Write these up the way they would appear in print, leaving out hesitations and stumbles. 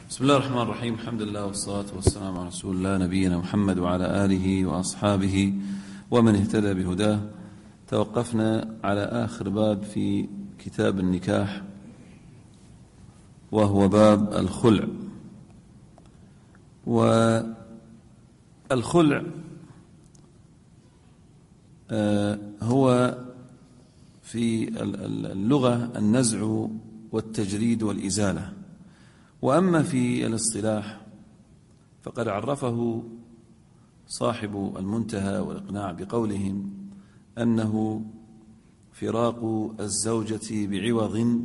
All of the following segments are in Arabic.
بسم الله الرحمن الرحيم. الحمد لله والصلاة والسلام على رسول الله نبينا محمد وعلى آله وأصحابه ومن اهتدى بهداه. توقفنا على آخر باب في كتاب النكاح، وهو باب الخلع. والخلع هو في اللغة النزع والتجريد والإزالة، وأما في الاصطلاح فقد عرفه صاحب المنتهى والإقناع بقولهم أنه فراق الزوجة بعوض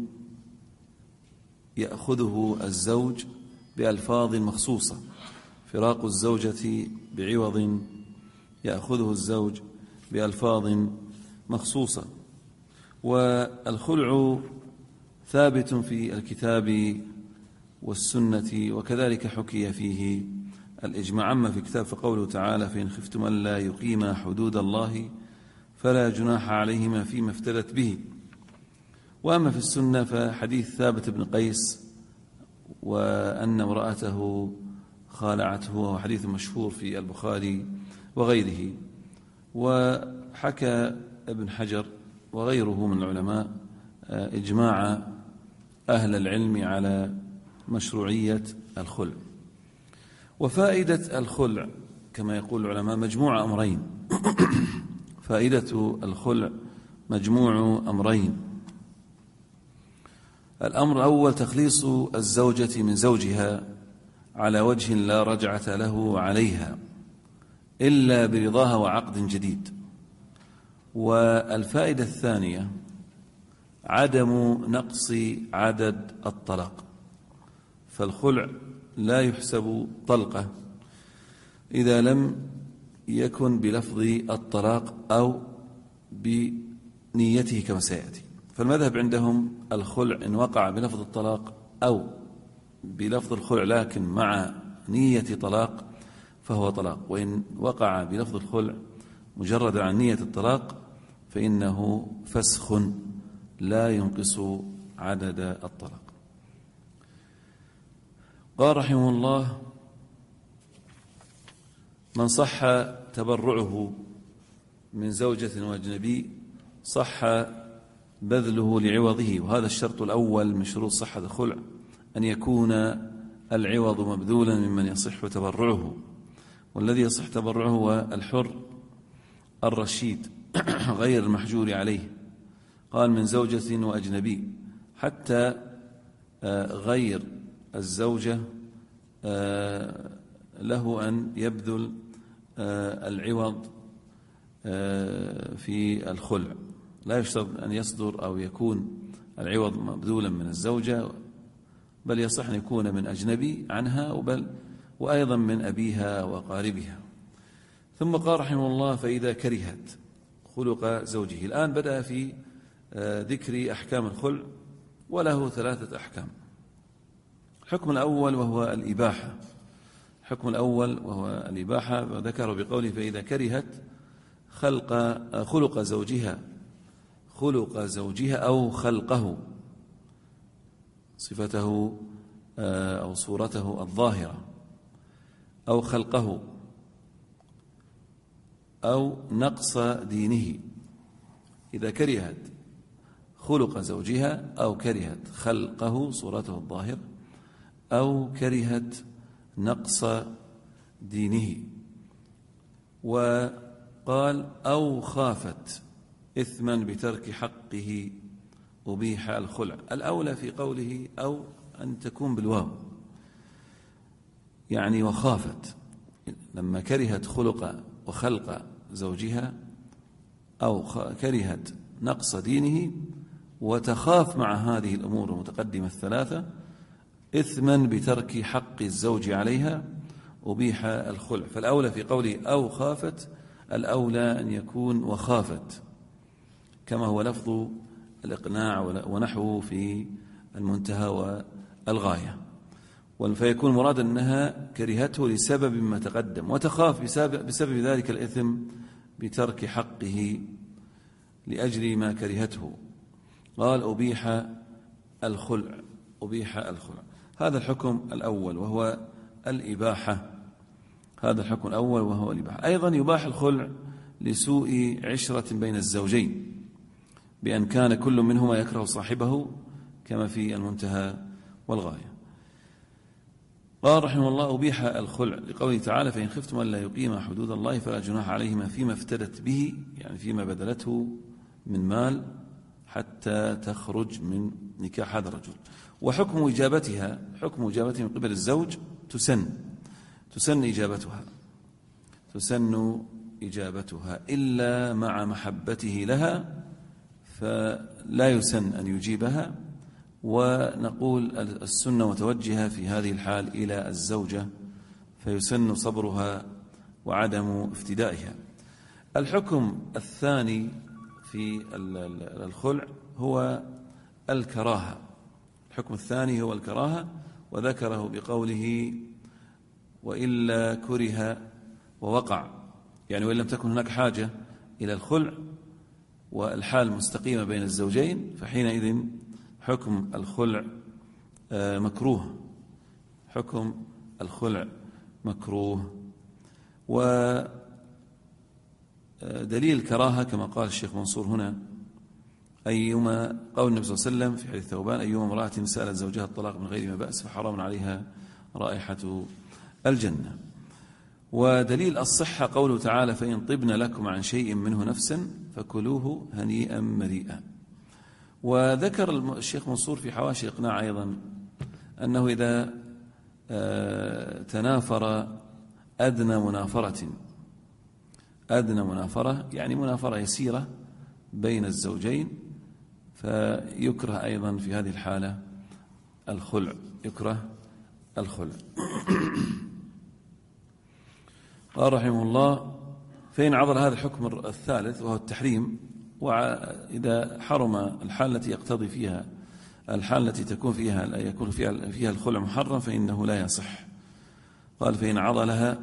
يأخذه الزوج بألفاظ مخصوصة. فراق الزوجة بعوض يأخذه الزوج بألفاظ مخصوصة. والخلع ثابت في الكتاب والسنة، وكذلك حكي فيه الإجماع. أما في كتاب فقوله تعالى: فإن خفتم ألا يقيما حدود الله فلا جناح عليهما فيما افتدت به. وأما في السنة فحديث ثابت بن قيس وأن امرأته خالعته، وهو حديث مشهور في البخاري وغيره. وحكى ابن حجر وغيره من العلماء إجماع أهل العلم على مشروعية الخلع. وفائدة الخلع كما يقول العلماء مجموع أمرين. فائدة الخلع مجموع أمرين. الأمر الأول تخليص الزوجة من زوجها على وجه لا رجعة له عليها إلا برضاها وعقد جديد. والفائدة الثانية عدم نقص عدد الطلاق، فالخلع لا يحسب طلقة إذا لم يكن بلفظ الطلاق أو بنيته كما سيأتي. فالمذهب عندهم الخلع إن وقع بلفظ الطلاق أو بلفظ الخلع لكن مع نية طلاق فهو طلاق، وإن وقع بلفظ الخلع مجرد عن نية الطلاق فإنه فسخ لا ينقص عدد الطلاق. قال رحمه الله: من صح تبرعه من زوجة وأجنبي صح بذله لعوضه. وهذا الشرط الأول من شروط صحة الخلع، أن يكون العوض مبذولا ممن يصح تبرعه. والذي يصح تبرعه هو الحر الرشيد غير المحجور عليه. قال من زوجة وأجنبي، حتى غير الزوجة له أن يبذل العوض في الخلع. لا يشترط أن يصدر أو يكون العوض مبذولا من الزوجة، بل يصح أن يكون من أجنبي عنها وأيضا من أبيها وقاربها. ثم قال رحمه الله: فإذا كرهت خلق زوجه. الآن بدأ في ذكر أحكام الخلع، وله 3 أحكام. الحكم الأول وهو الإباحة. الحكم الأول وهو الإباحة، وذكر بقوله: فإذا كرهت خلق زوجها أو خلقه، صفته أو صورته الظاهرة، أو خلقه، أو نقص دينه. إذا كرهت خلق زوجها أو كرهت خلقه صورته الظاهر أو كرهت نقص دينه. وقال: أو خافت إثما بترك حقه أبيح الخلع. الأولى في قوله أو أن تكون بالواو، يعني وخافت، لما كرهت خلق وخلق زوجها أو كرهت نقص دينه وتخاف مع هذه الأمور المتقدمة 3 إثما بترك حق الزوج عليها أبيح الخلع. فالأولى في قوله أو خافت، الأولى أن يكون وخافت، كما هو لفظ الإقناع ونحوه في المنتهى والغاية. فيكون مراد أنها كرهته لسبب ما تقدم، وتخاف بسبب ذلك الإثم بترك حقه لأجل ما كرهته. قال: أبيح الخلع. هذا الحكم الأول وهو الإباحة. هذا الحكم الأول وهو الإباحة. أيضا يباح الخلع لسوء عشرة بين الزوجين بأن كان كل منهما يكره صاحبه كما في المنتهى والغاية. قال رحمه الله: أبيح الخلع لقوله تعالى: فإن خفتم ألا يقيما حدود الله فلا جناح عليهما فيما افتدت به، يعني فيما بذلته من مال حتى تخرج من نكاح هذا الرجل. وحكم إجابتها، حكم إجابتها من قبل الزوج تسن إجابتها إلا مع محبته لها فلا يسن أن يجيبها. ونقول السنة متوجهة في هذه الحال إلى الزوجة فيسن صبرها وعدم افتدائها. الحكم الثاني في الخلع هو الكراهة. الحكم الثاني هو الكراهة، وذكره بقوله: وإلا كره ووقع، يعني وإن لم تكن هناك حاجة إلى الخلع والحال مستقيمة بين الزوجين فحينئذ حكم الخلع مكروه. حكم الخلع مكروه. ودليل الكراهة كما قال الشيخ منصور هنا: أيما قول النبي صلى الله عليه وسلم في حديث ثوبان: أيما امرأة سألت زوجها الطلاق من غير ما بأس فحرام عليها رائحة الجنة. ودليل الصحة قوله تعالى: فإن طبن لكم عن شيء منه نفسا فكلوه هنيئا مريئا. وذكر الشيخ منصور في حواشي إقناع أيضا أنه إذا تنافر أدنى منافرة يعني منافرة يسيرة بين الزوجين فيكره أيضا في هذه الحالة الخلع، يكره الخلع. قال رحمه الله: فإن عضل هذا الحكم الثالث وهو التحريم، وإذا حرم الحال التي يقتضي فيها الحال التي تكون فيها يكون فيها الخلع محرم فإنه لا يصح. قال: فإن عضلها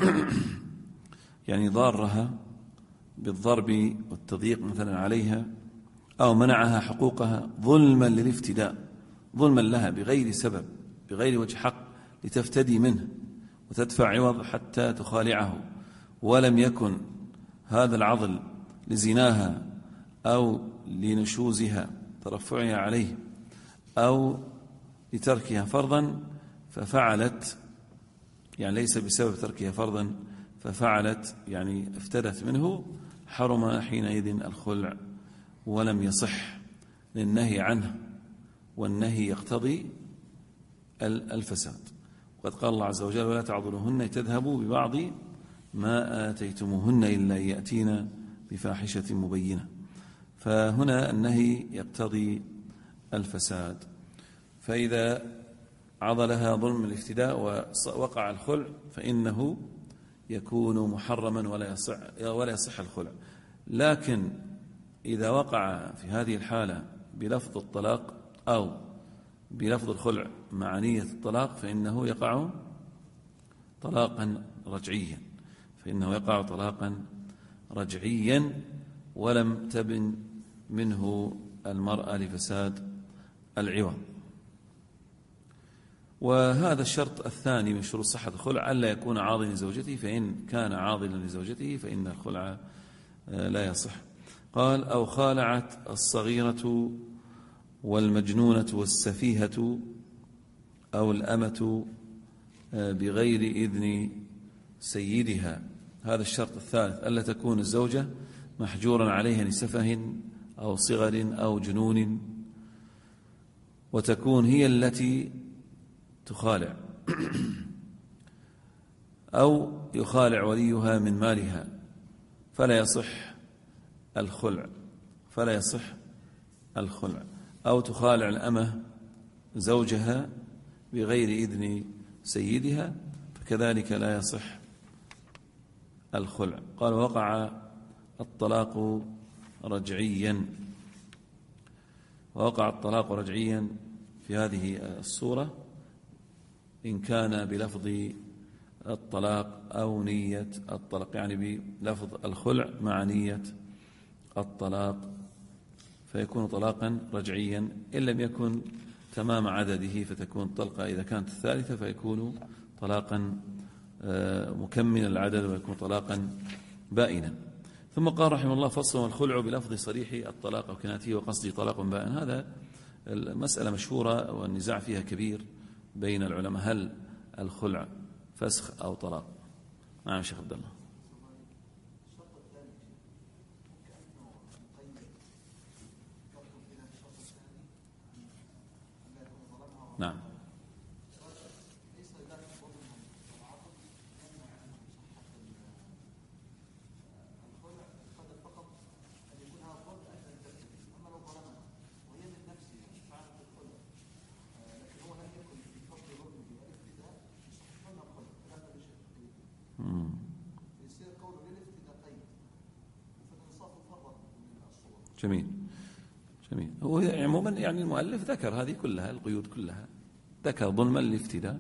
يعني ضارها بالضرب والتضييق مثلا عليها، أو منعها حقوقها ظلما للافتداء، ظلما لها بغير سبب بغير وجه حق لتفتدي منه وتدفع عوض حتى تخالعه، ولم يكن هذا العضل لزناها أو لنشوزها ترفعها عليه أو لتركها فرضا ففعلت، يعني ليس بسبب تركها فرضا ففعلت يعني افتدت منه، حرم حينئذ الخلع ولم يصح للنهي عنه، والنهي يقتضي الفساد. وقد قال الله عز وجل: ولا تعضلوهن تذهبوا ببعض ما آتيتموهن إلا يأتين بفاحشة مبينة. فهنا النهي يقتضي الفساد. فإذا عضلها ظلم الافتداء ووقع الخلع فإنه يكون محرما ولا يصح الخلع. لكن إذا وقع في هذه الحالة بلفظ الطلاق أو بلفظ الخلع مع نية الطلاق فإنه يقع طلاقا رجعيا، ولم تبن منه المرأة لفساد العوض. وهذا الشرط الثاني من شروط صحة الخلع: ألا يكون عاضلا لزوجته، فإن كان عاضلا لزوجته فإن الخلع لا يصح. قال: أو خالعت الصغيرة والمجنونة والسفيهة أو الأمة بغير إذن سيدها. هذا الشرط الثالث: ألا تكون الزوجة محجورا عليها لسفه أو صغر أو جنون، وتكون هي التي تخالع أو يخالع وليها من مالها فلا يصح الخلع. أو تخالع الأمة زوجها بغير إذن سيدها فكذلك لا يصح الخلع. قال: وقع الطلاق رجعيا في هذه الصورة إن كان بلفظ الطلاق أو نية الطلاق، يعني بلفظ الخلع مع نية الطلاق فيكون طلاقا رجعيا. إن لم يكن تمام عدده فتكون الطلقة، إذا كانت الثالثة فيكون طلاقا مكمل العدد ويكون طلاقا بائنا. ثم قال رحمه الله: فصل: والخلع بلفظ صريح الطلاق أو كنايته وقصده طلاق بائن. هذا المسألة مشهورة والنزاع فيها كبير بين العلماء، هل الخلع فسخ أو طلاق؟ نعم شيخ عبد الله. نعم. جميل جميل. هو عموما يعني المؤلف ذكر هذه كلها، القيود كلها ذكر ظلما الافتداء،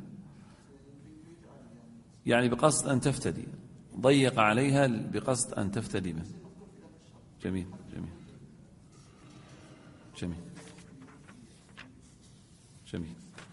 يعني بقصد أن تفتدي، ضيق عليها بقصد أن تفتدي منه. جميل جميل جميل جميل.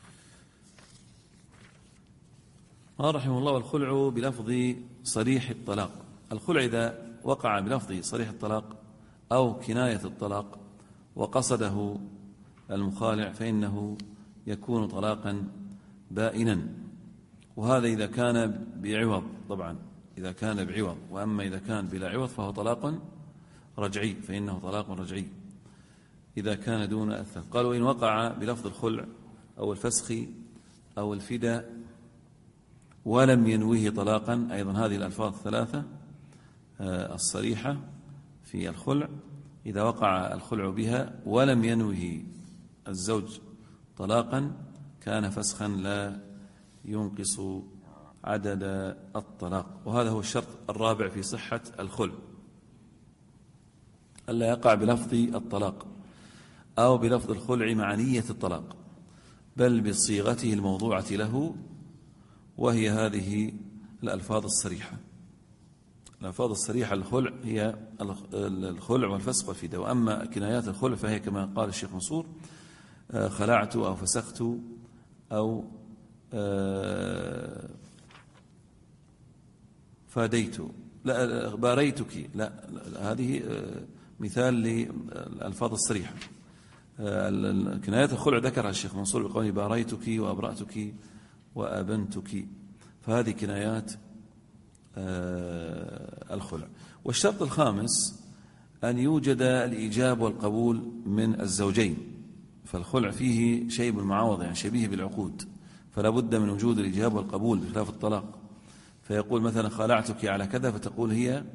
قال رحمه الله: والخلع بلفظ صريح الطلاق. الخلع إذا وقع بلفظ صريح الطلاق أو كناية الطلاق وقصده المخالع فإنه يكون طلاقا بائنا، وهذا إذا كان بعوض، طبعا إذا كان بعوض، وأما إذا كان بلا عوض فهو طلاق رجعي، فإنه طلاق رجعي إذا كان دون الثلاث. قال: وإن وقع بلفظ الخلع أو الفسخ أو الفداء ولم ينويه طلاقا، أيضا هذه الألفاظ الثلاثة الصريحة في الخلع، إذا وقع الخلع بها ولم ينوه الزوج طلاقا كان فسخا لا ينقص عدد الطلاق. وهذا هو الشرط الرابع في صحة الخلع: ألا يقع بلفظ الطلاق أو بلفظ الخلع مع نية الطلاق، بل بصيغته الموضوعة له، وهي هذه الألفاظ الصريحة. الألفاظ الصريحة الخلع هي الخلع والفسخ والفداء، وأما كنايات الخلع فهي كما قال الشيخ منصور: خلعت أو فسخت أو فاديت، لا باريتك، لا هذه مثال للألفاظ الصريحة. كنايات الخلع ذكرها الشيخ منصور بقوله: باريتك وأبرأتك وأبنتك، فهذه كنايات الخلع. والشرط الخامس أن يوجد الإيجاب والقبول من الزوجين، فالخلع فيه شيء بالمعاوضة، يعني شبيه بالعقود، فلا بد من وجود الإيجاب والقبول بخلاف الطلاق. فيقول مثلا: خلعتك على كذا، فتقول هي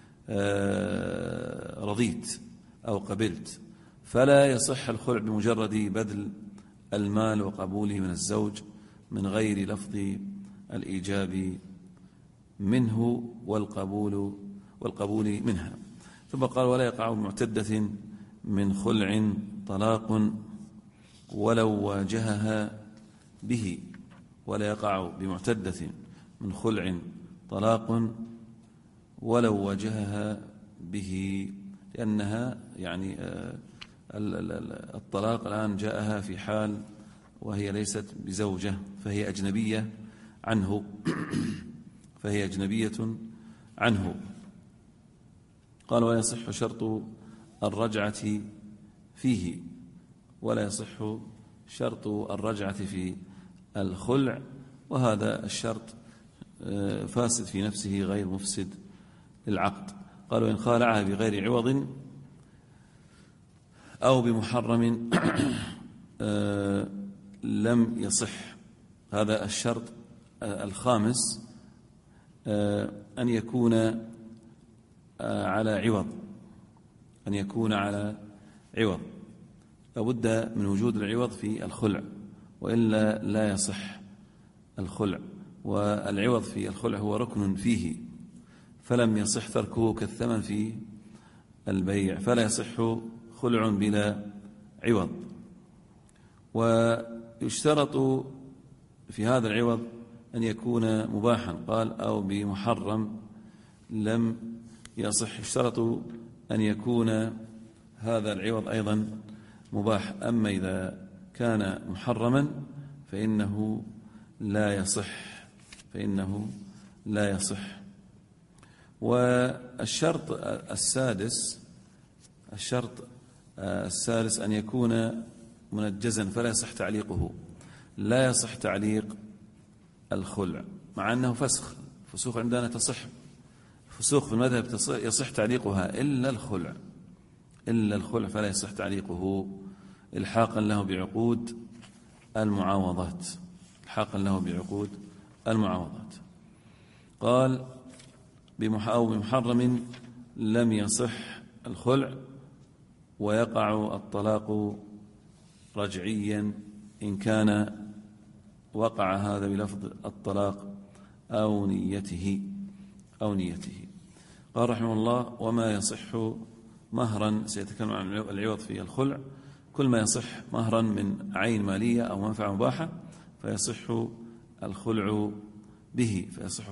رضيت أو قبلت، فلا يصح الخلع بمجرد بذل المال وقبوله من الزوج من غير لفظ الإيجاب منه والقبول منها. ثم قال: ولا يقع بمعتدة من خلع طلاق ولو واجهها به. ولا يقع بمعتدة من خلع طلاق ولو واجهها به، لأنها يعني الطلاق الآن جاءها في حال وهي ليست بزوجة، فهي أجنبية عنه فهي أجنبية عنه. قال: ولا يصح شرط الرجعة فيه، ولا يصح شرط الرجعة في الخلع، وهذا الشرط فاسد في نفسه غير مفسد للعقد. قالوا: إن خالعها بغير عوض أو بمحرم لم يصح. هذا الشرط الخامس، أن يكون على عوض، أن يكون على عوض، لابد من وجود العوض في الخلع، وإلا لا يصح الخلع. والعوض في الخلع هو ركن فيه، فلم يصح تركه كالثمن في البيع، فلا يصح خلع بلا عوض. ويشترط في هذا العوض أن يكون مباحا، قال: أو بمحرم لم يصح. يشترط أن يكون هذا العوض أيضا مباح. أما إذا كان محرما فإنه لا يصح. والشرط السادس أن يكون منجزا فلا يصح تعليقه. لا يصح تعليق الخلع مع أنه فسخ. الفسوخ عندنا تصح، فسوق في المذهب يصح تعليقها إلا الخلع فلا يصح تعليقه إلحاقا له بعقود المعاوضات. قال أو بمحرم لم يصح الخلع، ويقع الطلاق رجعيا إن كان وقع هذا بلفظ الطلاق أو نيته. قال رحمه الله: وما يصح مهرا. سيتكلم عن العوض في الخلع. كل ما يصح مهرا من عين مالية أو منفعة مباحة فيصح الخلع به.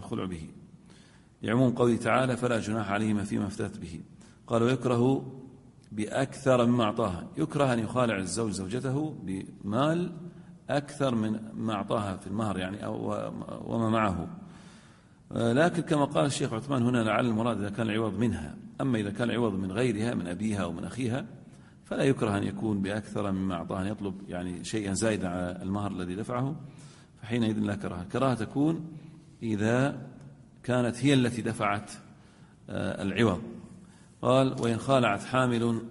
لعموم قوله تعالى: فلا جناح عليهما فيما افتدت به. قال: ويكره بأكثر مما أعطاها. يكره أن يخالع الزوج زوجته بمال أكثر من ما أعطاها في المهر يعني أو وما معه. لكن كما قال الشيخ عثمان هنا لعل المراد إذا كان العوض منها. أما إذا كان العوض من غيرها من أبيها أو من أخيها فلا يكره أن يكون بأكثر مما أعطاها، أن يطلب يعني شيئا زائدا على المهر الذي دفعه، فحينئذ لا كراهة. الكراهة تكون إذا كانت هي التي دفعت العوض. قال: وإن خالعت حامل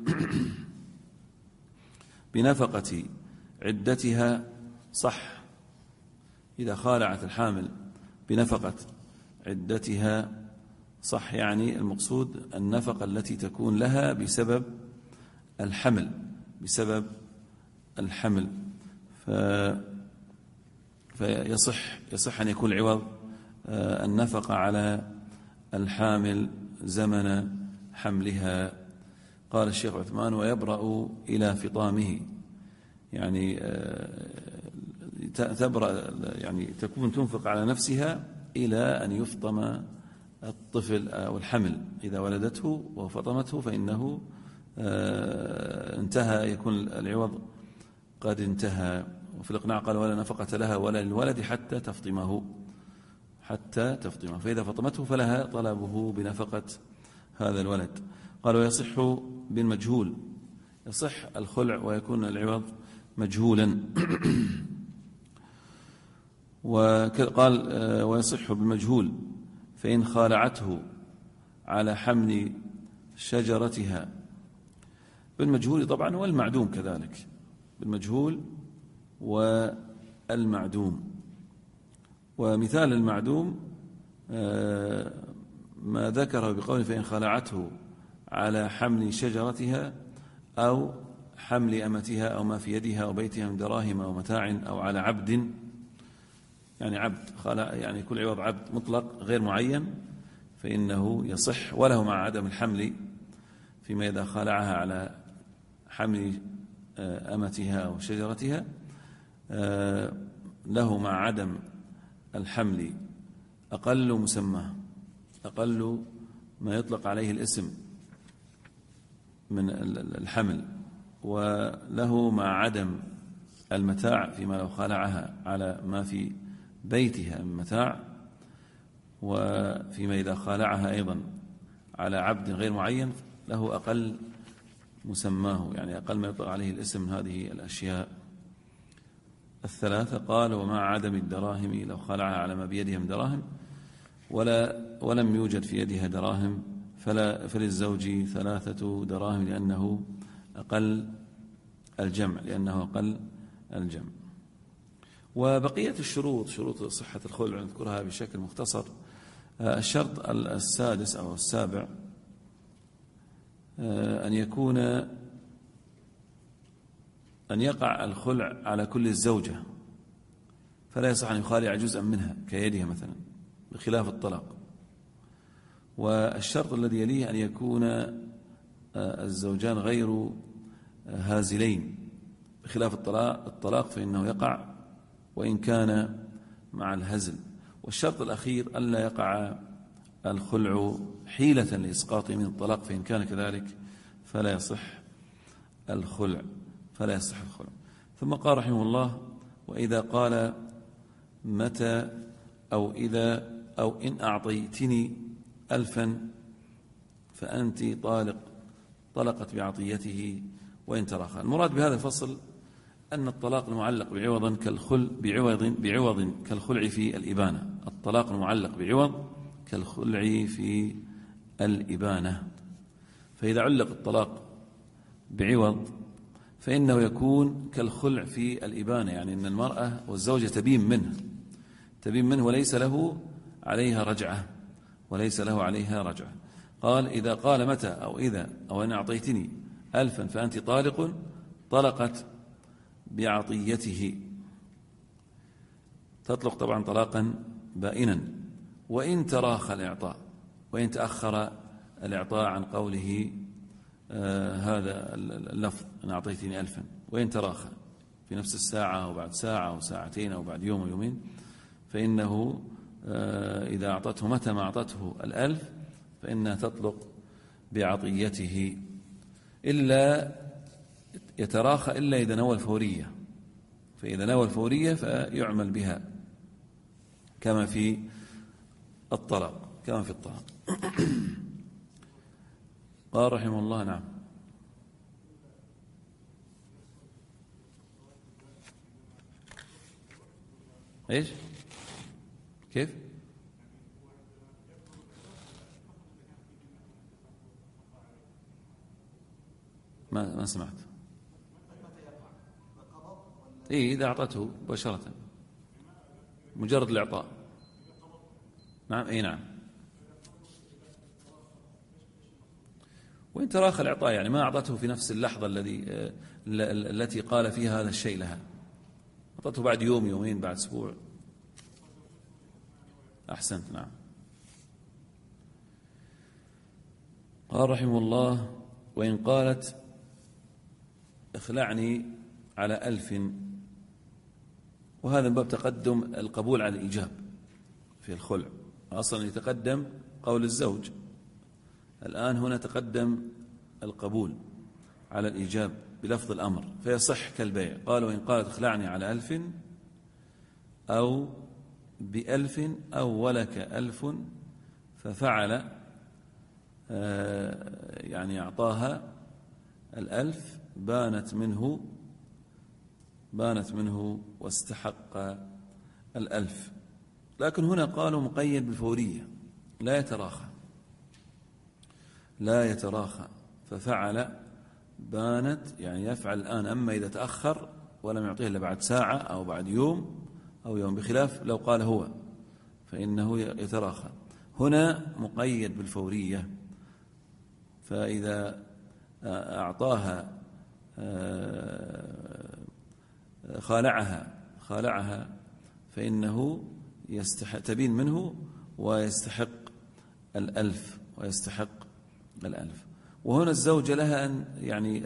بنفقة عدتها صح. إذا خالعت الحامل بنفقة عدتها صح، يعني المقصود النفقة التي تكون لها بسبب الحمل فيصح أن يكون العوض النفقة على الحامل زمن حملها. قال الشيخ عثمان: ويبرأ إلى فطامه، يعني تبرأ يعني تكون تنفق على نفسها إلى أن يفطم الطفل أو الحمل. إذا ولدته وفطمته فإنه انتهى، يكون العوض قد انتهى. وفي الإقناع قال: ولا نفقة لها ولا للولد حتى تفطمه. فإذا فطمته فلها طلبه بنفقة هذا الولد. قال: ويصح بالمجهول. يصح الخلع ويكون العوض مجهولا. وقال: ويصح بالمجهول فإن خالعته على حمل شجرتها. بالمجهول طبعا والمعدوم كذلك، بالمجهول والمعدوم. ومثال المعدوم ما ذكره بقوله: فإن خلعته على حمل شجرتها أو حمل أمتها أو ما في يدها أو بيتها من دراهم أو متاع أو على عبد، يعني عبد يعني كل عوض عبد مطلق غير معين فإنه يصح، وله مع عدم الحمل فيما إذا خلعها على حمل أمتها أو شجرتها، له مع عدم الحمل أقل مسمى، أقل ما يطلق عليه الاسم من الحمل، وله مع عدم المتاع فيما لو خلعها على ما في بيتها من متاع، وفيما إذا خلعها أيضا على عبد غير معين له أقل مسماه، يعني أقل ما يطلق عليه الاسم من هذه الأشياء الثلاثة. قال: ومع عدم الدراهم لو خلعها على ما بيدها من دراهم ولم يوجد في يدها دراهم فللزوج 3 دراهم لأنه أقل الجمع. وبقية الشروط، شروط صحة الخلع نذكرها بشكل مختصر. الشرط السادس أو السابع أن يقع الخلع على كل الزوجة، فلا يصح أن يخالع جزءا منها كيدها مثلا، بخلاف الطلاق. والشرط الذي يليه أن يكون الزوجان غير هازلين، بخلاف الطلاق فإنه يقع وإن كان مع الهزل. والشرط الأخير ألا يقع الخلع حيلة لإسقاطه من الطلاق، فإن كان كذلك فلا يصح الخلع. ثم قال رحمه الله: وإذا قال متى أو إذا أو إن أعطيتني 1000 فأنت طلقت بعطيته وإن تراخى. المراد بهذا الفصل أن الطلاق المعلق بعوض كالخلع في الإبانة. الطلاق المعلق بعوض كالخلع في الإبانة. فإذا علق الطلاق بعوض فإنه يكون كالخلع في الإبانة، يعني أن المرأة والزوجة تبين منه وليس له عليها رجعة. قال: إذا قال متى أو إذا أو إن أعطيتني 1000 فأنت طلقت بعطيته. تطلق طبعا طلاقا بائنا. وإن تراخى الإعطاء، وإن تأخر الإعطاء عن قوله هذا اللفظ أن أعطيتني 1000، وإن تراخى في نفس الساعة أو بعد ساعة أو ساعتين أو بعد يوم ويومين، فإنه إذا أعطته متى ما أعطته 1000 فإنها تطلق بعطيته، إلا يتراخى إلا إذا نوى الفورية. فإذا نوى الفورية فيعمل بها كما في الطلاق. قال رحمه الله: نعم. ايش؟ كيف؟ ما سمعت. إذا أعطته مباشرة مجرد الإعطاء. نعم. نعم. وإن تراخى الإعطاء يعني ما أعطته في نفس اللحظة التي قال فيها هذا الشيء لها، أعطته بعد يوم يومين بعد أسبوع. أحسنت. نعم. قال رحمه الله: وإن قالت اخلعني على 1000، وهذا من باب تقدم القبول على الإيجاب في الخلع. أصلا يتقدم قول الزوج، الآن هنا تقدم القبول على الإيجاب بلفظ الأمر، فيصح كالبيع. قال: وإن قالت اخلعني على 1000 أو ب1000 أو ولك 1000 ففعل، يعني أعطاها 1000 بانت منه واستحق 1000. لكن هنا قالوا مقيد بالفورية، لا يتراخى ففعل بانت، يعني يفعل الآن. أما إذا تأخر ولم يعطيه إلا بعد ساعة أو بعد يوم أو يوم، بخلاف لو قال هو فإنه يتراخى. هنا مقيد بالفورية، فإذا أعطاها خالعها فإنه تبين منه ويستحق 1000. وهنا الزوجة لها أن يعني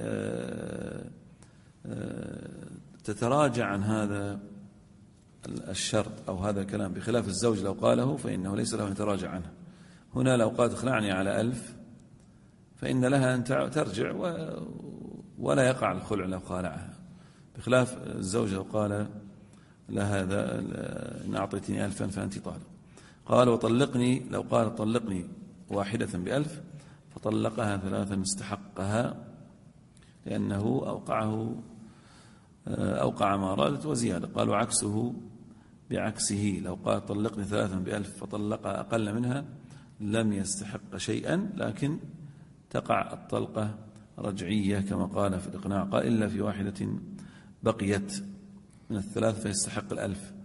تتراجع عن هذا الشرط أو هذا الكلام، بخلاف الزوج لو قاله فإنه ليس له أن يتراجع عنه. هنا لو قالت اخلعني على 1000 فإن لها أن ترجع ولا يقع الخلع لو خالعها، بخلاف الزوج لو قال لها هذا إن أعطيتني 1000 فأنت طالق. قال: وطلقني، لو قال طلقني واحدة ب1000 فطلقها 3 استحقها، لأنه أوقع ما أرادت وزيادة. قال: وعكسه بعكسه، لو قال طلقني 3 ب1000 فطلقها أقل منها لم يستحق شيئا، لكن تقع الطلقة رجعية كما قال في الإقناع. قال: إلا في واحدة بقيت من الثلاث فيستحق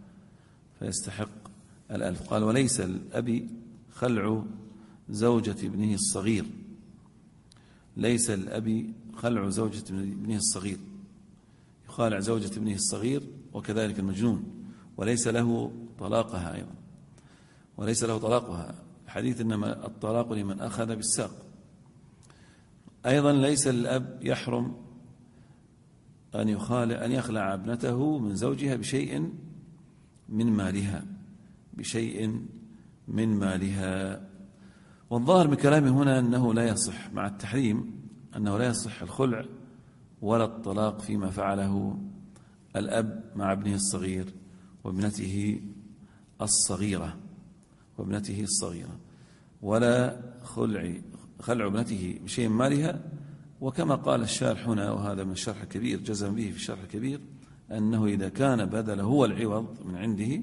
1000. قال: وليس الأب خلع زوجة ابنه الصغير. ليس الأب خلع زوجة ابنه الصغير، يخالع زوجة ابنه الصغير وكذلك المجنون، وليس له طلاقها أيضا، وليس له طلاقها. الحديث إنما الطلاق لمن أخذ بالساق. أيضا ليس الأب يحرم أن يخلع ابنته من زوجها بشيء من مالها. والظاهر من كلامه هنا أنه لا يصح، مع التحريم أنه لا يصح الخلع ولا الطلاق فيما فعله الأب مع ابنه الصغير وابنته الصغيرة ولا خلع ابنته بشيء من مالها. وكما قال الشارح هنا، وهذا من الشرح الكبير جزم به في الشرح الكبير، أنه إذا كان بدل هو العوض من عنده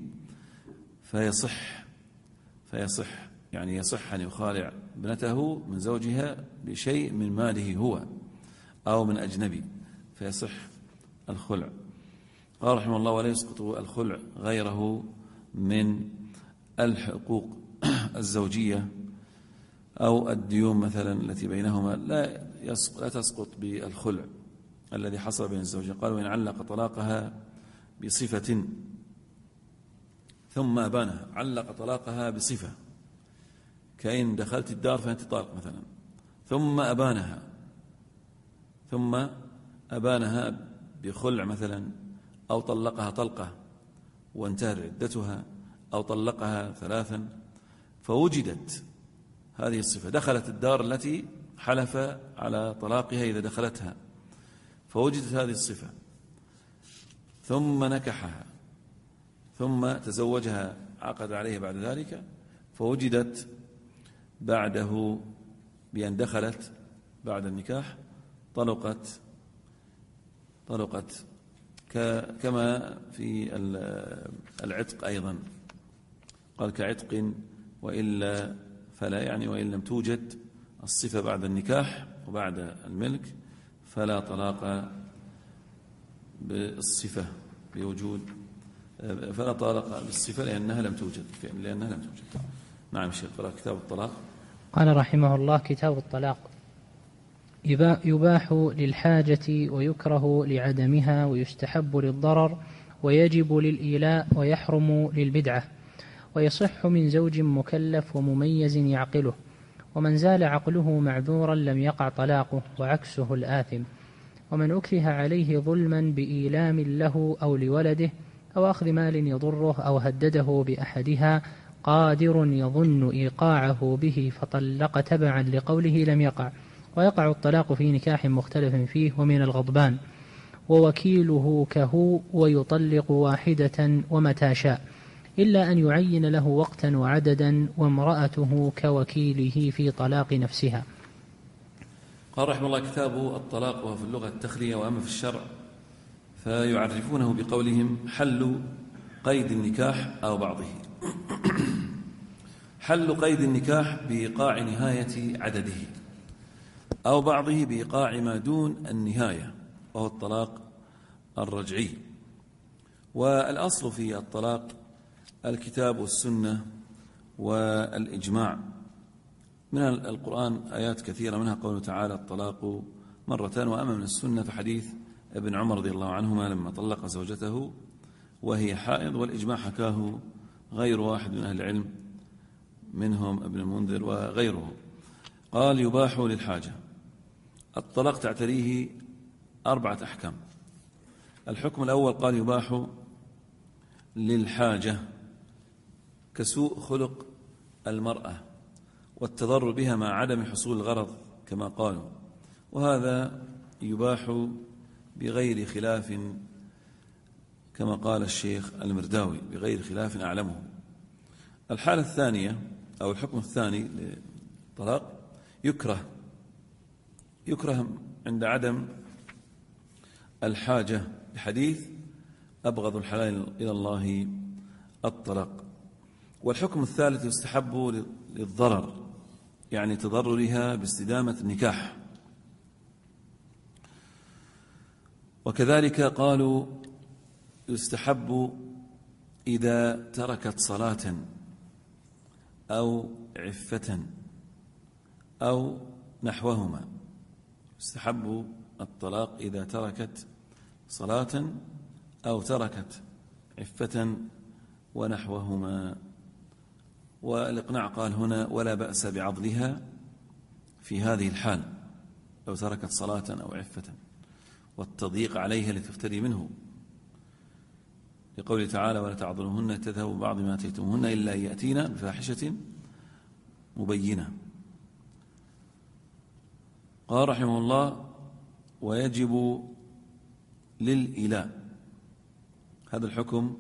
فيصح يعني يصح أن يخالع ابنته من زوجها بشيء من ماله هو أو من أجنبي، فيصح الخلع. قال رحمه الله: ولا يسقط الخلع غيره من الحقوق الزوجية أو الديون مثلا التي بينهما لا تسقط بالخلع الذي حصل بين الزوجين. قال: وإن علق طلاقها بصفة ثم أبانها، علق طلاقها بصفة، كأن دخلت الدار فأنت طالق مثلا، ثم أبانها بخلع مثلا، أو طلقها طلقة وانتهت عدتها، أو طلقها 3، فوجدت هذه الصفة، دخلت الدار التي حلف على طلاقها إذا دخلتها، فوجدت هذه الصفة، ثم نكحها، ثم تزوجها، عقد عليها بعد ذلك، فوجدت بعده بأن دخلت بعد النكاح طلقت كما في العتق أيضا، قال: كعتق وإلا فلا، يعني وإن لم توجد الصفة بعد النكاح وبعد الملك فلا طلاق بالصفة بوجود، فلا طلاق بالصفة لأنها لم توجد. نعم شيخ، قرأ كتاب الطلاق. قال رحمه الله: كتاب الطلاق. يباح للحاجة ويكره لعدمها، ويستحب للضرر، ويجب للإيلاء، ويحرم للبدعة، ويصح من زوج مكلف ومميز يعقله، ومن زال عقله معذورا لم يقع طلاقه، وعكسه الآثم. ومن أكره عليه ظلما بإيلام له أو لولده أو أخذ مال يضره أو هدده بأحدها قادر يظن إيقاعه به فطلق تبعا لقوله لم يقع. ويقع الطلاق في نكاح مختلف فيه ومن الغضبان، ووكيله كهو، ويطلق واحدة ومتى شاء، إلا أن يعين له وقتا وعددا، وامرأته كوكيله في طلاق نفسها. قال رحمه الله: كتاب الطلاق، وهو في اللغة التخلية، وأما في الشرع فيعرفونه بقولهم: حل قيد النكاح أو بعضه. حل قيد النكاح بإيقاع نهاية عدده، أو بعضه بإيقاع ما دون النهاية، وهو الطلاق الرجعي. والأصل في الطلاق الكتاب والسنة والإجماع. من القرآن آيات كثيرة، منها قوله تعالى: الطلاق مرتان. وأما من السنة فحديث ابن عمر رضي الله عنهما لما طلق زوجته وهي حائض، والإجماع حكاه غير واحد من أهل العلم، منهم ابن المنذر وغيره. قال: يباح للحاجة. الطلاق تعتريه 4 أحكام. الحكم الأول قال: يباح للحاجة، كسوء خلق المرأة والتضرر بها مع عدم حصول الغرض كما قالوا، وهذا يباح بغير خلاف كما قال الشيخ المرداوي، بغير خلاف أعلمه. الحالة الثانية أو الحكم الثاني للطلاق: يكره عند عدم الحاجة، بحديث: أبغض الحلال إلى الله الطلاق. والحكم الثالث: يستحب للضرر، يعني تضررها باستدامة النكاح. وكذلك قالوا: يستحب إذا تركت صلاة أو عفة أو نحوهما. يستحب الطلاق إذا تركت صلاة أو تركت عفة ونحوهما. والإقناع قال هنا: ولا بأس بعضلها في هذه الحال، لو تركت صلاة أو عفة، والتضييق عليها لتفتري منه، لقوله تعالى: ولا تعضلوهن تذهبوا بعض ما أتيتموهن إلا أن يأتينا بفاحشة مبينة. قال رحمه الله: ويجب للإلاء. هذا الحكم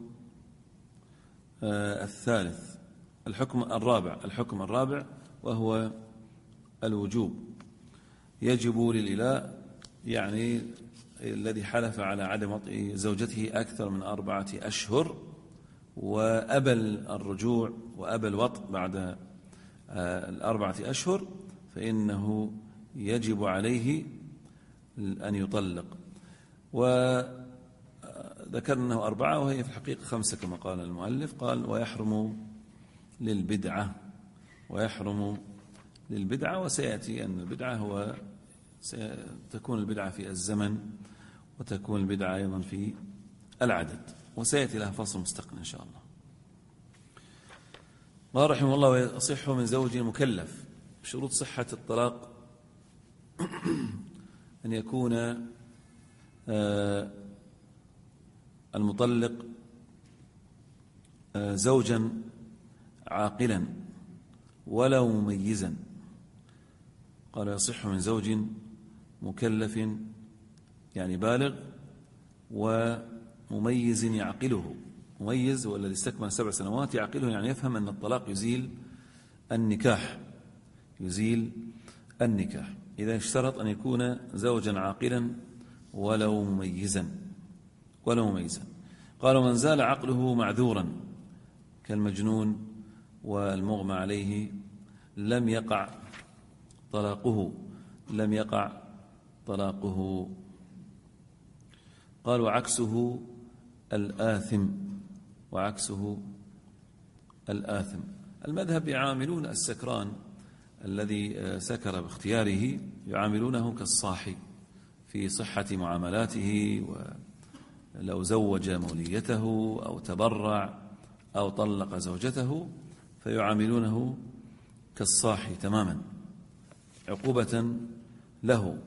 الثالث. الحكم الرابع وهو الوجوب. يجب للإلاء يعني الذي حلف على عدم وطئ زوجته أكثر من 4 أشهر وأبى الرجوع وأبى الوطء بعد 4 أشهر، فإنه يجب عليه أن يطلق. وذكرنا أنه 4 وهي في الحقيقة 5 كما قال المؤلف. قال ويحرم للبدعة، وسيأتي أن البدعة تكون البدعة في الزمن وتكون البدعة أيضا في العدد، وسيأتي لها فصل مستقل إن شاء الله. قال رحمه الله ويصح من زوج مكلف. شروط صحة الطلاق أن يكون المطلق زوجا عاقلا ولو مميزا. قال يصح من زوج مكلف يعني بالغ ومميز يعقله. مميز هو الذي استكمل 7 سنوات، يعقله يعني يفهم أن الطلاق يزيل النكاح. إذا اشترط أن يكون زوجا عاقلا ولو مميزا. قال ومن زال عقله معذورا كالمجنون والمغمى عليه لم يقع طلاقه. قال وعكسه الآثم. المذهب يعاملون السكران الذي سكر باختياره يعاملونه كالصاحي في صحة معاملاته، ولو زوج موليته أو تبرع أو طلق زوجته فيعاملونه كالصاحي تماما عقوبة له.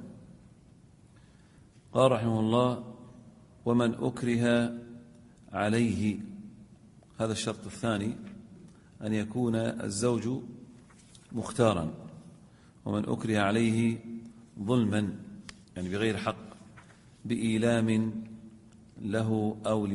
قال رحمه الله ومن أكره عليه. هذا الشرط الثاني، أن يكون الزوج مختارا. ومن أكره عليه ظلما يعني بغير حق بإيلام له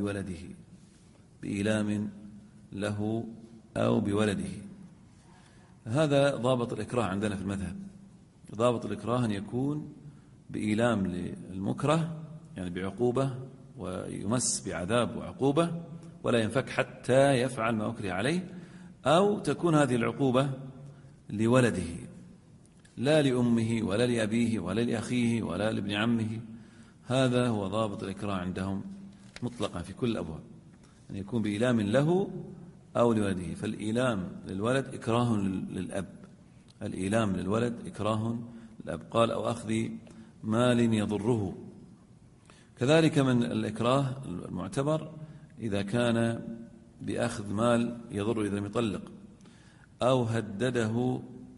أو بولده. هذا ضابط الإكراه عندنا في المذهب. ضابط الإكراه أن يكون بإيلام للمكره يعني بعقوبة، ويمس بعذاب وعقوبة ولا ينفك حتى يفعل ما أكره عليه، أو تكون هذه العقوبة لولده لا لأمه ولا لأبيه ولا لأخيه ولا لابن عمه. هذا هو ضابط الإكراه عندهم مطلقا في كل الأبواب، أن يكون بإيلام له أو لولده. فالإيلام للولد إكراه للأب. قال أو أخذ مال يضره. كذلك من الإكراه المعتبر إذا كان بأخذ مال يضر إذا لم يطلق، أو هدده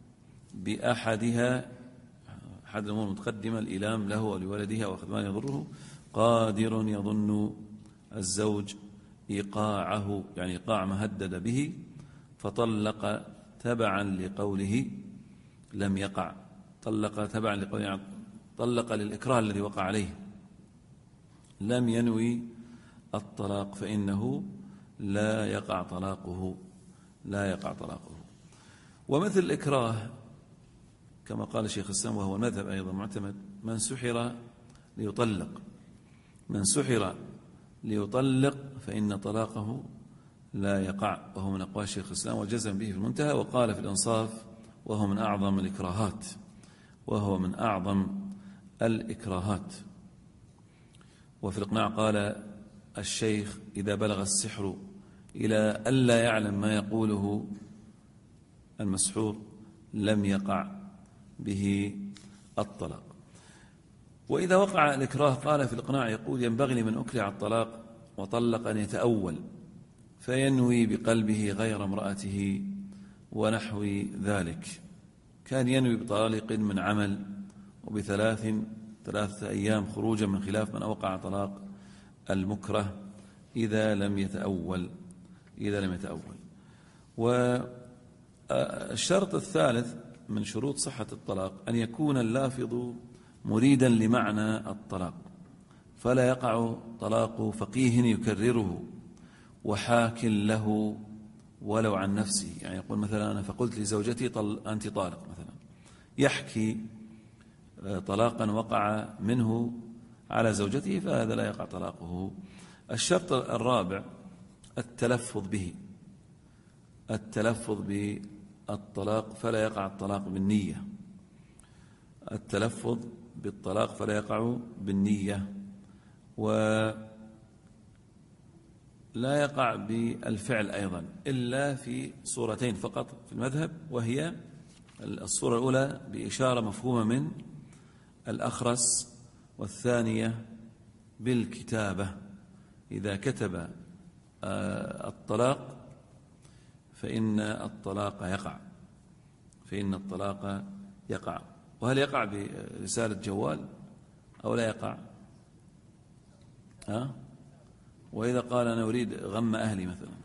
بأحد الأمور المتقدمة الإيلام له ولولده أو أخذ مال يضره. قادر يظن الزوج إيقاعه يعني إيقاع ما هدد به فطلق تبعا لقوله لم يقع. طلق للإكراه الذي وقع عليه، لم ينوي الطلاق فإنه لا يقع طلاقه. ومثل الإكراه كما قال شيخ الإسلام وهو المذهب أيضا معتمد، من سحر ليطلق فإن طلاقه لا يقع، وهو من أقوال شيخ الإسلام وجزم به في المنتهى. وقال في الإنصاف وهو من أعظم الإكراهات. وفي الإقناع قال الشيخ إذا بلغ السحر إلى ألا يعلم ما يقوله المسحور لم يقع به الطلاق. وإذا وقع الإكراه قال في الإقناع يقول ينبغي لمن أكره على الطلاق وطلق أن يتأول فينوي بقلبه غير امرأته ونحو ذلك. كان ينوي بطالق من عمل ثلاثة أيام خروجا من خلاف من أوقع طلاق المكره إذا لم يتأول. والشرط الثالث من شروط صحة الطلاق أن يكون اللافظ مريدا لمعنى الطلاق، فلا يقع طلاق فقيه يكرره وحاك له ولو عن نفسه. يعني يقول مثلا أنا فقلت لزوجتي أنت طالق مثلا، يحكي طلاقا وقع منه على زوجته، فهذا لا يقع طلاقه. الشرط الرابع التلفظ به، التلفظ بالطلاق فلا يقع الطلاق بالنية، التلفظ بالطلاق فلا يقع بالنية. ولا يقع بالفعل أيضا إلا في صورتين فقط في المذهب، وهي الصورة الأولى بإشارة مفهومة من الأخرس، والثانية بالكتابة. إذا كتب الطلاق فإن الطلاق يقع، فإن الطلاق يقع. وهل يقع برسالة جوال أو لا يقع؟ وإذا قال أنا أريد غم أهلي مثلا،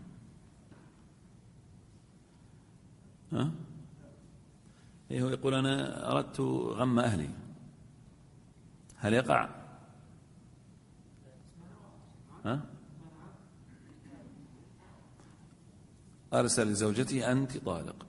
هو يقول أنا أردت غم أهلي، هل يقع؟ أرسل لزوجته أنت طالق،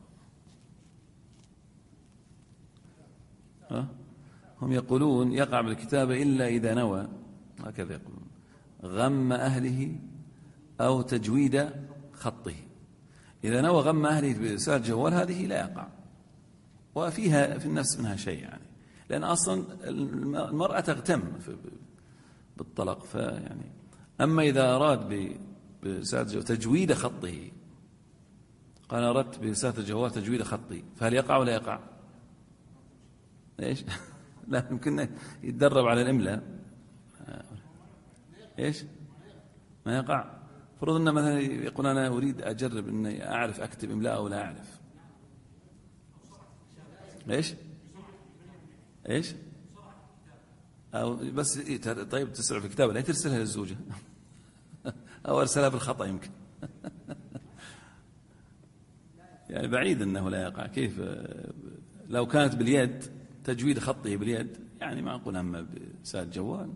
هم يقولون يقع بالكتابة إلا إذا نوى، هكذا يقولون، غم أهله أو تجويد خطه. إذا نوى غم أهله برسالة جوال هذه لا يقع، وفيها في النفس منها شيء، يعني لأن أصلا المرأة تغتم بالطلاق، فيعني أما إذا أراد برسالة تجويد خطه، قال أردت برسالة الجوال تجويد خطي، فهل يقع ولا يقع؟ إيش؟ لا يمكن يتدرب على الإملاء. إيش؟ ما يقع. فرض أن مثلا يقول أنا أريد أجرب أني أعرف أكتب إملاء أو لا أعرف. إيش؟ إيش؟ أو بس طيب تسرع في الكتابة، لا ترسلها للزوجة أو أرسلها بالخطأ يمكن يعني بعيد أنه لا يقع. كيف لو كانت باليد تجويد خطه باليد، يعني ما أقول أما برسالة جوال.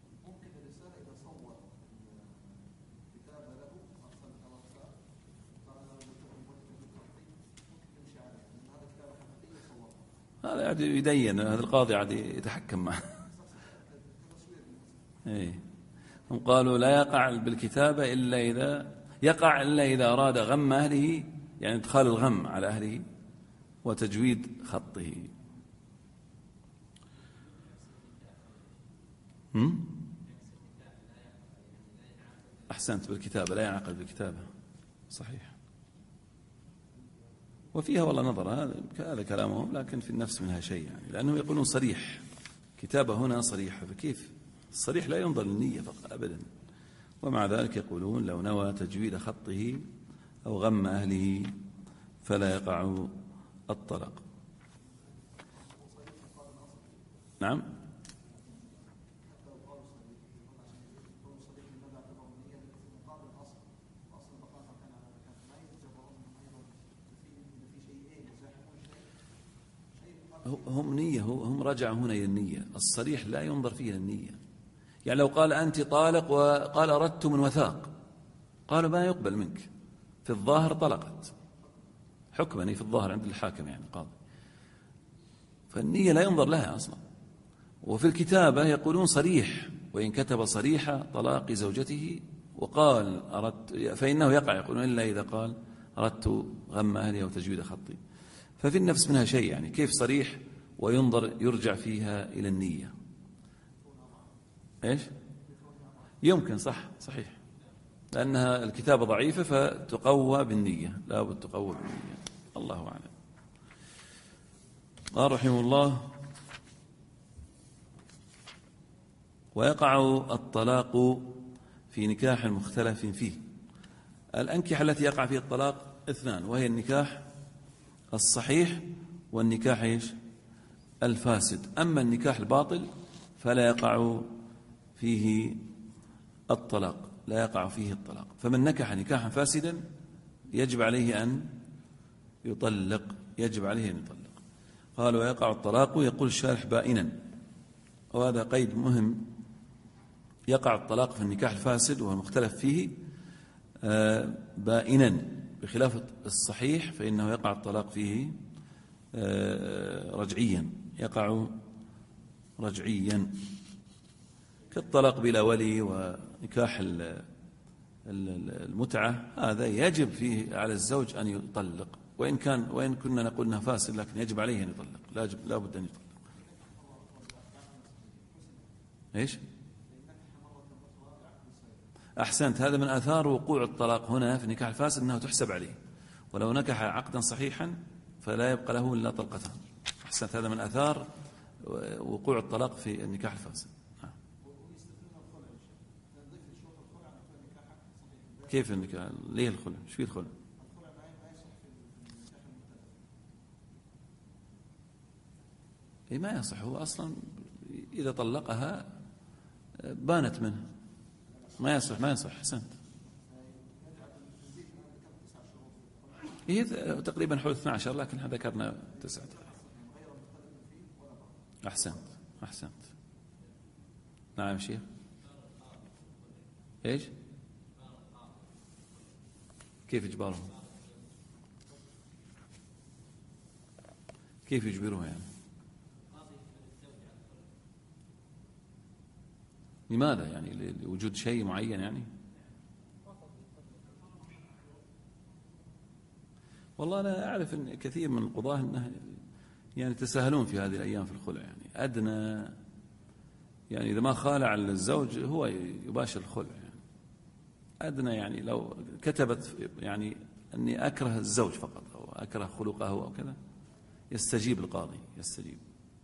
هذا عاد يدين، هذا القاضي عاد يتحكم معه. هم قالوا لا يقع بالكتابة إلا إذا يقع إلا إذا أراد غم أهله، يعني إدخال الغم على أهله وتجويد خطه. أحسنت، بالكتابة لا يعقد بالكتابة، صحيح. وفيها والله نظر، هذا كلامهم، لكن في النفس منها شيء، يعني لأنهم يقولون صريح، كتابة هنا صريحة، فكيف الصريح لا ينظر للنية فقط أبدا. ومع ذلك يقولون لو نوى تجويد خطه أو غم أهله فلا يقع الطلاق. نعم. هم رجعوا هنا إلى النية، الصريح لا ينظر فيه النية. يعني لو قال أنت طالق وقال أردت من وثاق، قالوا ما يقبل منك، في الظاهر طلقت حكما في الظاهر عند الحاكم يعني قاضي، فالنية لا ينظر لها أصلا. وفي الكتابة يقولون صريح، وإن كتب صريح طلاق زوجته وقال أردت، فإنه يقع، يقولون إلا إذا قال أردت غم أهلي أو تجويد خطي. ففي النفس منها شيء، يعني كيف صريح وينظر يرجع فيها إلى النية. إيش؟ يمكن، صحيح، لأنها الكتابة ضعيفة فتقوى بالنية، لا بد تقوى بالنية. الله أعلم. قال رحمه الله: ويقع الطلاق في نكاح مختلف فيه. الأنكحة التي يقع فيها الطلاق اثنان، وهي النكاح الصحيح والنكاح الفاسد. أما النكاح الباطل فلا يقع فيه الطلاق، لا يقع فيه الطلاق. فمن نكح نكاحا فاسدا يجب عليه أن يطلق، يجب عليه أن يطلق. قال: ويقع الطلاق، يقول الشارح، بائنا. وهذا قيد مهم يقع الطلاق في النكاح الفاسد وهو المختلف فيه بائنا، بخلاف الصحيح فإنه يقع الطلاق فيه رجعيا، يقع رجعيا، كالطلاق بلا ولي ونكاح المتعة. هذا يجب فيه على الزوج أن يطلق، وإن كنا نقول أنه فاسد، لكن يجب عليه أن يطلق، لا بد أن يطلق. إيش؟ أحسنت. هذا من آثار وقوع الطلاق هنا في النكاح الفاسد أنه تحسب عليه، ولو نكح عقدا صحيحا فلا يبقى له إلا طلقتان. أحسنت. هذا من آثار وقوع الطلاق في النكاح الفاسد. كيف النكاح؟ ليه الخلع؟ ايش فيه الخلع؟ إيه ما يصح، هو أصلا إذا طلقها بانت منه، ما يصح. أحسنت. هي تقريبا حول 12، لكن ذكرنا 9. أحسنت. نعم شيخ. إيش؟ كيف إجبارهم؟ كيف يجبرهم يعني؟ لماذا يعني؟ لوجود شيء معين يعني؟ والله أنا أعرف أن كثير من القضاة أنه يعني تساهلون في هذه الأيام في الخلع، يعني أدنى، يعني إذا ما خالع الزوج هو يباشر الخلع، يعني أدنى، يعني لو كتبت يعني أني أكره الزوج فقط أو أكره خلقه أو كذا، يستجيب القاضي، يستجيب.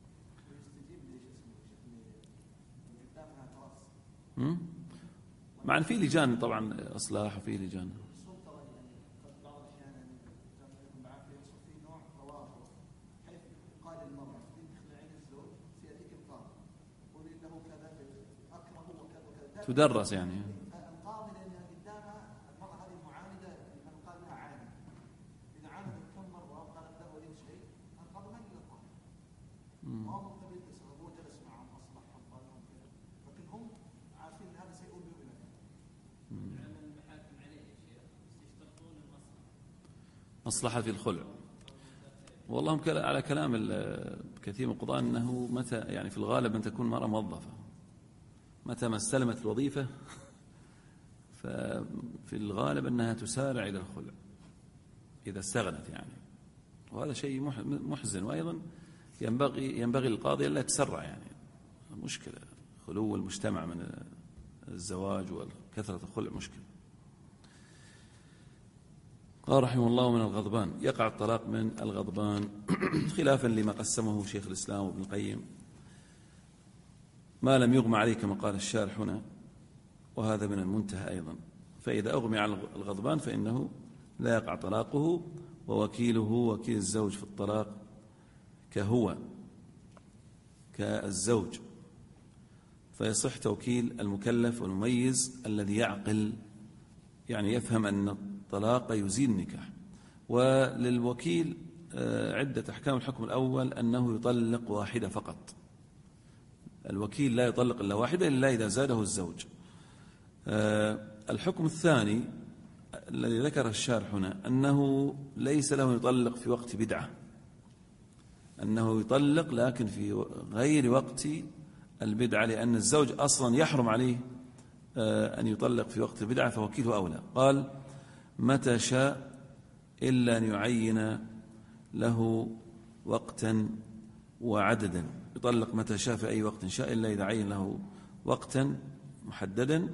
مع أن في لجان طبعا إصلاح وفي لجان. تدرس يعني. مصلحة في الخلع. والله على كلام كثير من القضاة أنه متى يعني في الغالب أن تكون مرأة موظفة، متى ما استلمت الوظيفة ففي الغالب أنها تسارع إلى الخلع إذا استغنت يعني، وهذا شيء محزن. وأيضا ينبغي للقاضي ألا يتسرع، يعني مشكلة خلو المجتمع من الزواج وكثرة الخلع مشكلة. قال رحمه الله من الغضبان، يقع الطلاق من الغضبان خلافا لما قسمه شيخ الإسلام وابن القيم، ما لم يغمى عليه كما قال الشارح هنا، وهذا من المنتهى أيضا. فإذا أغمي على الغضبان فإنه لا يقع طلاقه، ووكيله وكيل الزوج في الطلاق كالزوج، فيصح توكيل المكلف والمميز الذي يعقل، يعني يفهم أن الطلاق يزيل النكاح. وللوكيل عدة أحكام. الحكم الأول أنه يطلق واحدة فقط، الوكيل لا يطلق إلا واحدة إلا إذا زاده الزوج. الحكم الثاني الذي ذكر الشارح هنا أنه ليس له يطلق في وقت بدعة، أنه يطلق لكن في غير وقت البدعة، لأن الزوج أصلا يحرم عليه أن يطلق في وقت البدعة، فوكيله أولى. قال متى شاء إلا أن يعين له وقتا وعددا، يطلق متى شاء في أي وقت شاء إلا إذا عين له وقتا محددا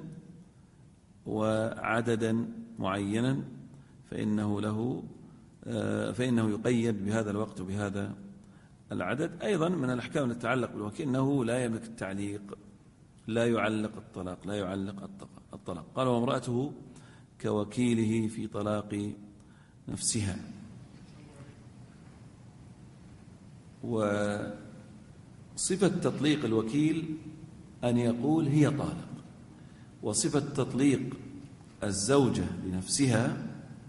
وعددا معينا، فإنه يقيد بهذا الوقت وبهذا العدد. أيضا من الأحكام التي تتعلق بالوكيل أنه لا يملك التعليق، لا يعلق الطلاق. قال وامرأته كوكيله في طلاق نفسها. وصفة تطليق الوكيل أن يقول هي طالق، وصفة تطليق الزوجة لنفسها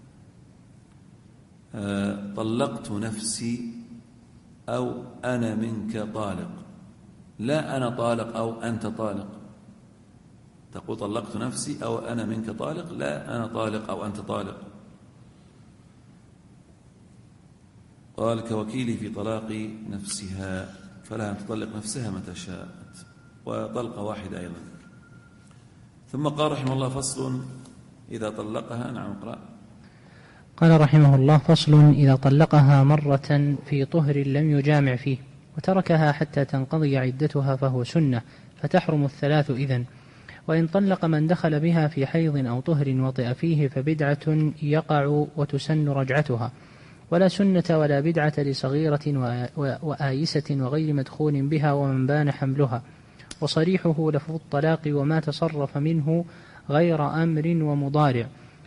طلقت نفسي أو أنا منك طالق، لا أنا طالق أو أنت طالق. تقول طلقت نفسي أو أنا منك طالق، لا أنا طالق أو أنت طالق. قال كوكيلي في طلاق نفسها، فلها أن تطلق نفسها متى شاءت، وطلقة واحدة أيضا. ثم قال رحمه الله فصل إذا طلقها. نعم اقرأ. قال رحمه الله فصل إذا طلقها مرة في طهر لم يجامع فيه وتركها حتى تنقضي عدتها فهو سنة، فتحرم الثلاث إذن. وإن طلق من دخل بها في حيض أو طهر وطئ فيه فبدعة يقع وتسن رجعتها، ولا سنة ولا بدعة لصغيرة وآيسة وغير مدخول بها ومن بان حملها. وصريحه لفظ الطلاق وما تصرف منه غير أمر ومضارع،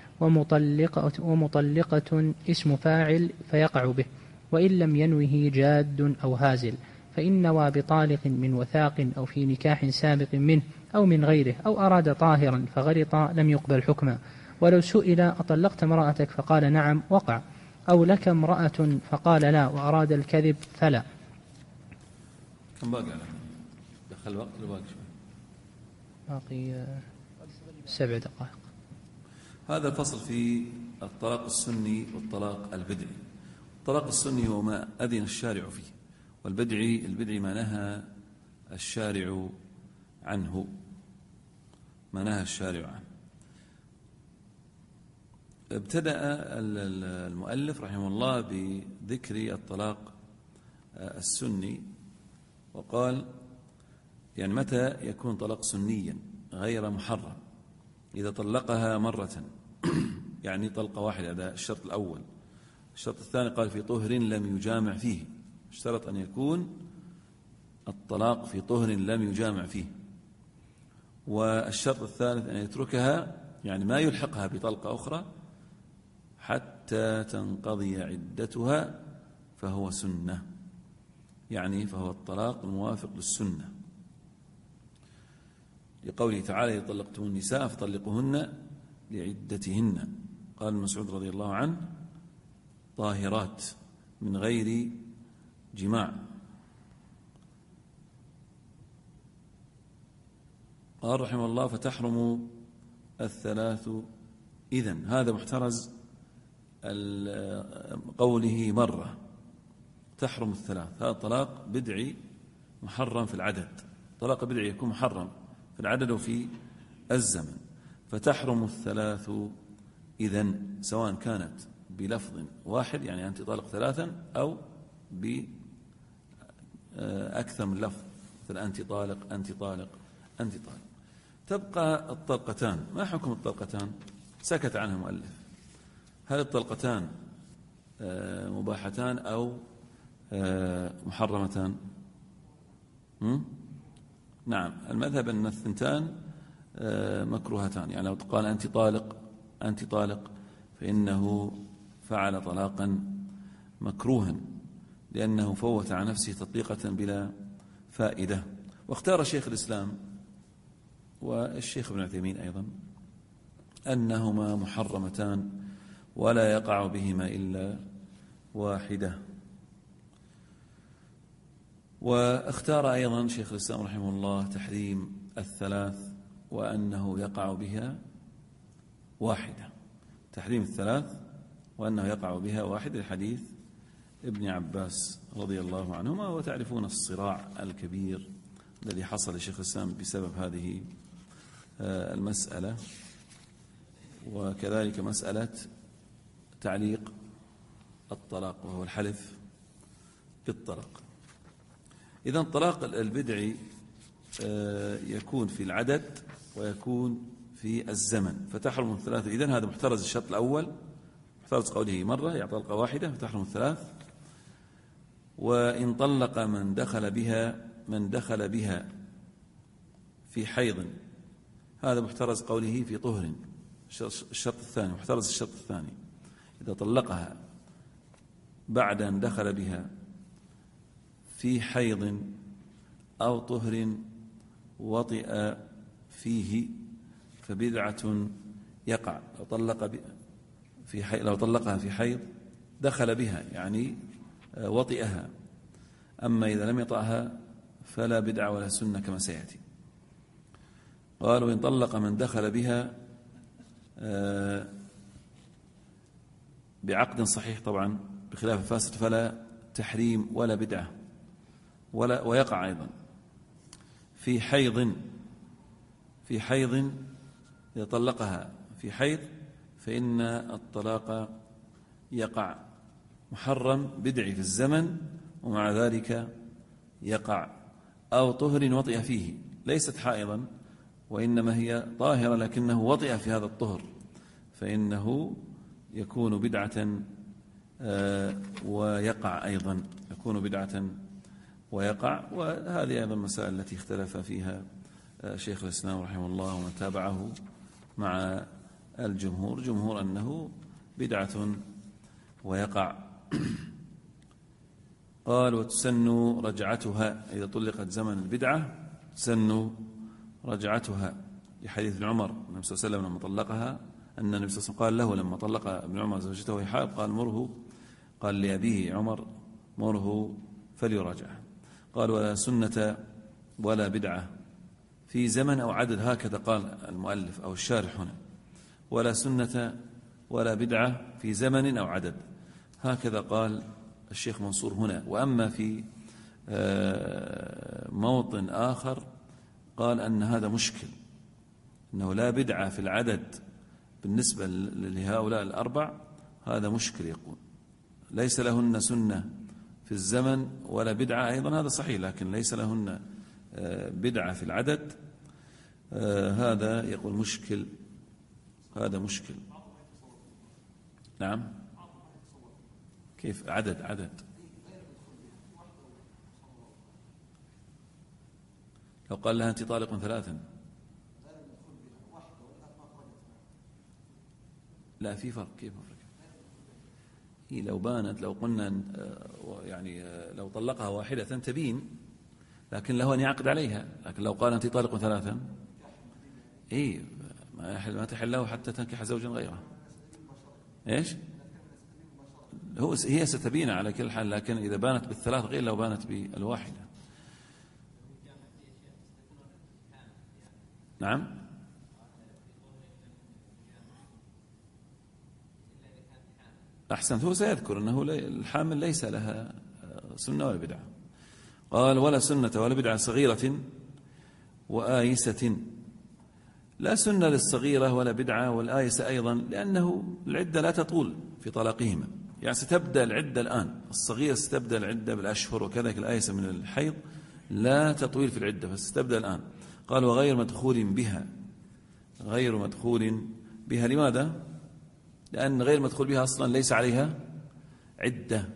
ومطلقة اسم فاعل فيقع به، وإن لم ينوه جاد أو هازل، فإن نوى بطالق من وثاق أو في نكاح سابق منه أو من غيره أو أراد طاهرا فغلط لم يقبل حكما. ولو سئل أطلقت امرأتك فقال نعم وقع، أو لك امرأة فقال لا وأراد الكذب فلا. كم باقي على دخل الوقت باقي شوي؟ باقي 7 دقائق. هذا الفصل في الطلاق السني والطلاق البدعي. الطلاق السني هو ما أذن الشارع فيه، والبدعي ما نهى الشارع عنه، ما نهى الشارع عنه. ابتدأ المؤلف رحمه الله بذكر الطلاق السني، وقال يعني متى يكون طلاق سنيا غير محرم؟ إذا طلقها مرة يعني طلقة واحدة، هذا الشرط الأول. الشرط الثاني قال في طهر لم يجامع فيه، اشترط أن يكون الطلاق في طهر لم يجامع فيه. والشرط الثالث أن يتركها، يعني ما يلحقها بطلقة أخرى حتى تنقضي عدتها فهو سنة، يعني فهو الطلاق الموافق للسنة، لقوله تعالى إذا طلقتم النساء فطلقوهن لعدتهن. قال ابن مسعود رضي الله عنه طاهرات من غير جماع. قال رحمه الله فتحرم الثلاث إذن. هذا محترز قوله مرة تحرم الثلاث، هذا طلاق بدعي محرم في العدد. طلاق بدعي يكون محرم في العدد وفي الزمن. فتحرم الثلاث إذن، سواء كانت بلفظ واحد يعني أنت طالق ثلاثا، أو بأكثر من لفظ، مثل أنت طالق أنت طالق أنت طالق. تبقى الطلقتان. ما حكم الطلقتان؟ سكت عنها المؤلف. هل الطلقتان مباحتان أو محرمتان؟ نعم، المذهب أن الثنتان مكروهتان. يعني لو قال أنت طالق أنت طالق فإنه فعل طلاقا مكروها، لأنه فوت عن نفسه تطليقة بلا فائدة. واختار شيخ الإسلام والشيخ ابن عثيمين أيضا أنهما محرمتان ولا يقع بهما إلا واحدة. واختار أيضا شيخ الإسلام رحمه الله تحريم الثلاث وأنه يقع بها واحدة، تحريم الثلاث وأنه يقع بها واحدة، الحديث ابن عباس رضي الله عنهما. وتعرفون الصراع الكبير الذي حصل لشيخ الإسلام بسبب هذه المسألة، وكذلك مسألة تعليق الطلاق وهو الحلف بالطلاق. إذن الطلاق البدعي يكون في العدد ويكون في الزمن. فتحرم الثلاث إذن، هذا محترز الشرط الأول، محترز قوله مرة يعني طلقة واحدة فتحرم الثلاث. وإن طلق من دخل بها في حيض، هذا محترز قوله في طهر، الشرط الثاني محترز الشرط الثاني. إذا طلقها بعد أن دخل بها في حيض أو طهر وطئ فيه فبدعة يقع. لو طلقها في حيض دخل بها يعني وطئها، أما إذا لم يطعها فلا بدعة ولا سنة كما سيأتي. قال وإن طلق من دخل بها بعقد صحيح طبعا بخلاف الفاسد فلا تحريم ولا بدعة ويقع أيضا في حيض إذا طلقها في حيض فإن الطلاق يقع محرم بدعي في الزمن ومع ذلك يقع أو طهر وطئ فيه ليست حائضا وإنما هي طاهرة لكنه وطئ في هذا الطهر فإنه يكون بدعة ويقع أيضا يكون بدعة ويقع. وهذه أيضا مسائل التي اختلف فيها شيخ الإسلام رحمه الله ومن تابعه مع الجمهور أنه بدعة ويقع. قال وتسن رجعتها إذا طلقت زمن البدعة تسن رجعتها لحديث ابن عمر النبي صلى الله عليه وسلم لما طلقها أن النبي صلى الله عليه وسلم قال له لما طلق ابن عمر زوجته وهي حائض قال لأبيه عمر مره فليراجعها. قال ولا سنة ولا بدعة في زمن أو عدد هكذا قال المؤلف أو الشارح هنا ولا سنة ولا بدعة في زمن أو عدد هكذا قال الشيخ منصور هنا. وأما في موطن آخر قال أن هذا مشكل أنه لا بدعة في العدد بالنسبة لهؤلاء الأربع هذا مشكل يقول ليس لهن سنة في الزمن ولا بدعة أيضا هذا صحيح لكن ليس لهن بدعة في العدد هذا يقول مشكل هذا مشكل. نعم كيف عدد لو قال لها أنت طالق 3 لا في فرق كيف فرق هي لو بانت لو قلنا يعني لو طلقها واحدة تبين لكن له أن يعقد عليها لكن لو قال أنت طالق 3 ما تحل له حتى تنكح زوجا غيره إيش هي ستبين على كل حال لكن إذا بانت بال3 غير لو بانت بالواحدة. نعم أحسنت هو سيذكر أنه الحامل ليس لها سنة ولا بدعة. قال ولا سنة ولا بدعة صغيرة وآيسة لا سنة للصغيرة ولا بدعة والآيسة أيضا لأنه العدة لا تطول في طلاقهما يعني ستبدأ العدة الآن الصغيرة ستبدأ العدة بالأشهر وكذلك الآيسة من الحيض لا تطويل في العدة فستبدأ الآن. قال وغير مدخول بها لماذا؟ لأن غير مدخول بها أصلا ليس عليها عدة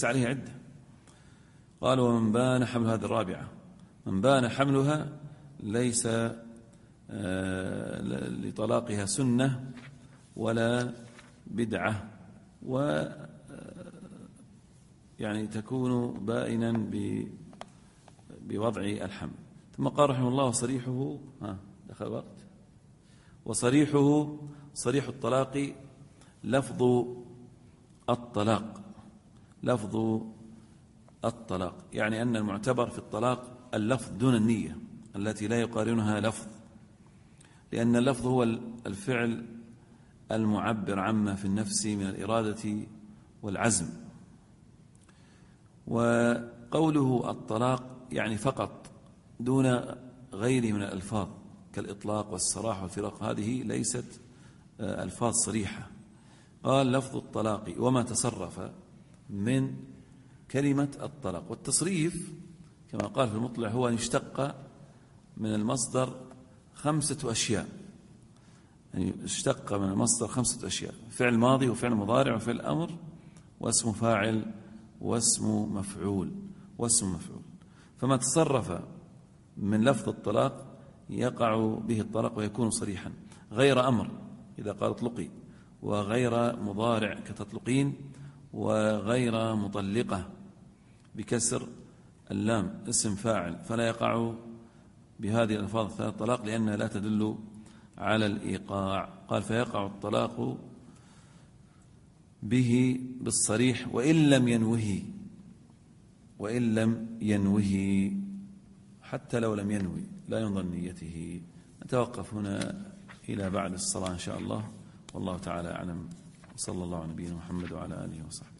قال ومن بان حمل هذه الرابعة من بان حملها ليس لطلاقها سنة ولا بدعة يعني تكون بائنا بوضع الحمل. ثم قال رحمه الله وصريحه دخل وقت صريح الطلاق لفظ الطلاق يعني أن المعتبر في الطلاق اللفظ دون النية التي لا يقارنها لفظ لأن اللفظ هو الفعل المعبر عما في النفس من الإرادة والعزم وقوله الطلاق يعني فقط دون غيره من الألفاظ كالإطلاق والسراح والفراق هذه ليست ألفاظ صريحة. قال لفظ الطلاق وما تصرف من كلمة الطلاق والتصريف كما قال في المطلع هو أن يشتق من المصدر 5 أشياء يعني اشتق من المصدر 5 أشياء فعل ماضي وفعل مضارع وفعل أمر واسم فاعل واسم مفعول فما تصرف من لفظ الطلاق يقع به الطلاق ويكون صريحا غير أمر إذا قال اطلقي وغير مضارع كتطلقين وغير مطلقة بكسر اللام اسم فاعل فلا يقع بهذه الألفاظ 3 طلاق لأنها لا تدل على الإيقاع. قال فيقع الطلاق به بالصريح وإن لم ينوه حتى لو لم ينوي لا ينظر نيته. نتوقف هنا إلى بعد الصلاة إن شاء الله، والله تعالى أعلم، وصلى الله على نبينا محمد وعلى آله وصحبه.